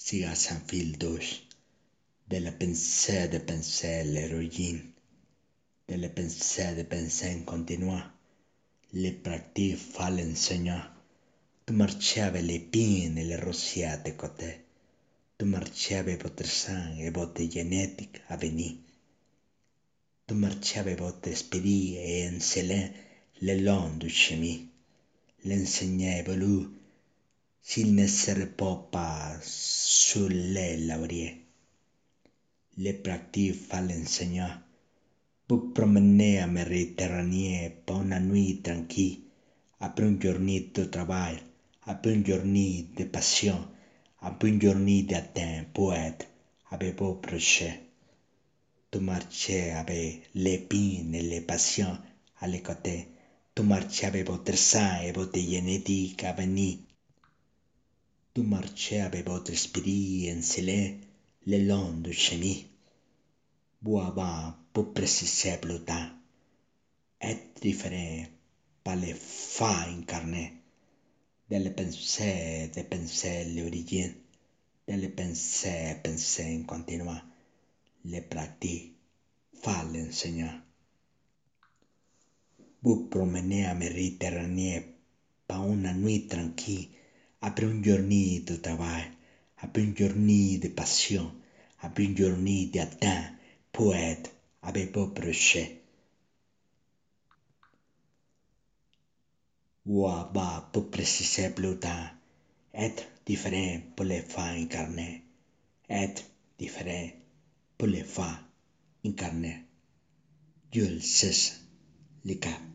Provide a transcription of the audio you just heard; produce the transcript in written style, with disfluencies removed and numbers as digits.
siga sans fil douche, de penser l'héroïne, de penser continua, le pratique fa l'enseignant, tu marchavi le pine e le rosiate côté, tu marchavi votre sang et votre génétique à venir, tu marchavi votre esprit et encelé le long du chemin, l'enseignant évolue s'il ne se repose pas sur les lauriers. Les pratiques fa l'enseignant. Vous promenez à Méditerranée pour une nuit tranquille, après une journée de travail, après une journée de passion, après une journée d'atteint poète avec vos projets. Tu marchez avec l'épine et les passions à les côtés. Tu marchez avec votre sang et votre génétique à venir. Tu marchez avec votre esprit encelé le long du chemin. Vous avez pour préciser plus tard. Être différent par les faits incarnés. De penser l'origine, penser en continuant. Les pratiques, fa l'enseignant. Vous promenez à Méditerranée par une nuit tranquille, après une journée de travail, après une journée de passion, après une journée d'atteint, poète avec vos projets. Ou va pour préciser plus tard, être différent pour les faits incarnés, être différent pour les faits incarnés. Jules César, le cap.